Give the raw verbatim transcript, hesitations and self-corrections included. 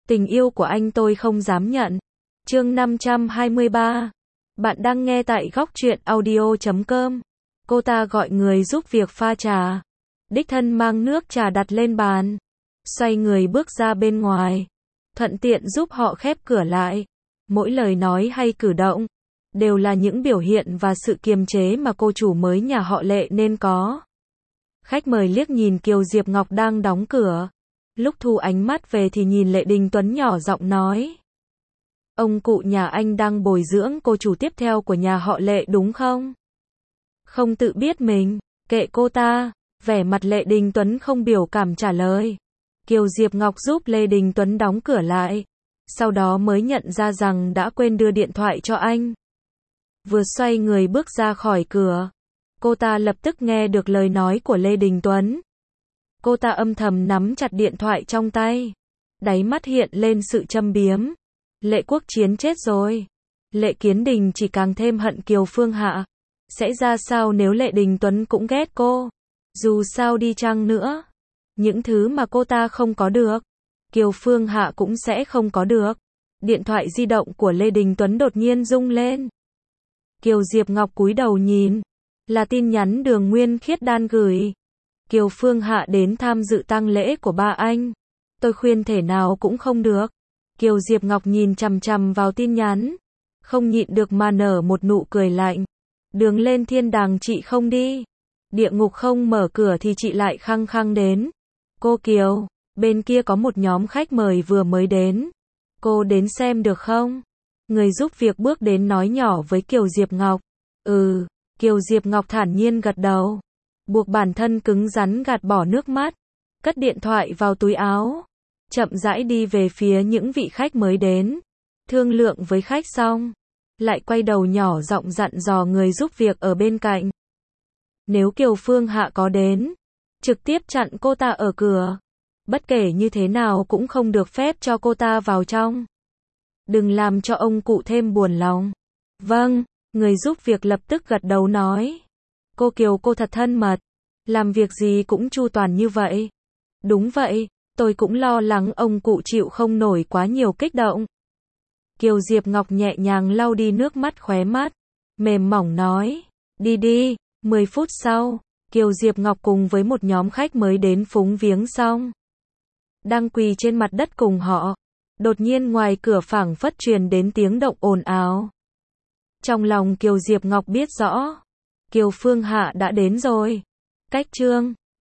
Tình yêu của anh tôi không dám nhận. Chương năm trăm hai mươi ba. Bạn đang nghe tại góc truyện audio chấm com. Cô ta gọi người giúp việc pha trà. Đích thân mang nước trà đặt lên bàn. Xoay người bước ra bên ngoài. Thuận tiện giúp họ khép cửa lại. Mỗi lời nói hay cử động đều là những biểu hiện và sự kiềm chế mà cô chủ mới nhà họ Lệ nên có. Khách mời liếc nhìn Kiều Diệp Ngọc đang đóng cửa. Lúc thu ánh mắt về thì nhìn Lệ Đình Tuấn nhỏ giọng nói. Ông cụ nhà anh đang bồi dưỡng cô chủ tiếp theo của nhà họ Lệ đúng không? Không tự biết mình, kệ cô ta. Vẻ mặt Lệ Đình Tuấn không biểu cảm trả lời. Kiều Diệp Ngọc giúp Lê Đình Tuấn đóng cửa lại. Sau đó mới nhận ra rằng đã quên đưa điện thoại cho anh. Vừa xoay người bước ra khỏi cửa, cô ta lập tức nghe được lời nói của Lê Đình Tuấn. Cô ta âm thầm nắm chặt điện thoại trong tay. Đáy mắt hiện lên sự châm biếm. Lệ Quốc Chiến chết rồi. Lệ Kiến Đình chỉ càng thêm hận Kiều Phương Hạ. Sẽ ra sao nếu Lệ Đình Tuấn cũng ghét cô? Dù sao đi chăng nữa, những thứ mà cô ta không có được, Kiều Phương Hạ cũng sẽ không có được. Điện thoại di động của Lê Đình Tuấn đột nhiên rung lên. Kiều Diệp Ngọc cúi đầu nhìn. Là tin nhắn Đường Nguyên Khiết Đan gửi. Kiều Phương Hạ đến tham dự tang lễ của ba anh. Tôi khuyên thể nào cũng không được. Kiều Diệp Ngọc nhìn chằm chằm vào tin nhắn. Không nhịn được mà nở một nụ cười lạnh. Đường lên thiên đàng chị không đi. Địa ngục không mở cửa thì chị lại khăng khăng đến. Cô Kiều, bên kia có một nhóm khách mời vừa mới đến. Cô đến xem được không? Người giúp việc bước đến nói nhỏ với Kiều Diệp Ngọc. Ừ, Kiều Diệp Ngọc thản nhiên gật đầu. Buộc bản thân cứng rắn gạt bỏ nước mắt. Cất điện thoại vào túi áo. Chậm rãi đi về phía những vị khách mới đến. Thương lượng với khách xong. Lại quay đầu nhỏ giọng dặn dò người giúp việc ở bên cạnh. Nếu Kiều Phương Hạ có đến, trực tiếp chặn cô ta ở cửa. Bất kể như thế nào cũng không được phép cho cô ta vào trong. Đừng làm cho ông cụ thêm buồn lòng. Vâng, người giúp việc lập tức gật đầu nói. Cô Kiều cô thật thân mật. Làm việc gì cũng chu toàn như vậy. Đúng vậy, tôi cũng lo lắng ông cụ chịu không nổi quá nhiều kích động. Kiều Diệp Ngọc nhẹ nhàng lau đi nước mắt khóe mắt. Mềm mỏng nói. Đi đi. mười phút sau, Kiều Diệp Ngọc cùng với một nhóm khách mới đến phúng viếng xong. Đang quỳ trên mặt đất cùng họ. Đột nhiên ngoài cửa phảng phất truyền đến tiếng động ồn ào. Trong lòng Kiều Diệp Ngọc biết rõ. Kiều Phương Hạ đã đến rồi. Cách chương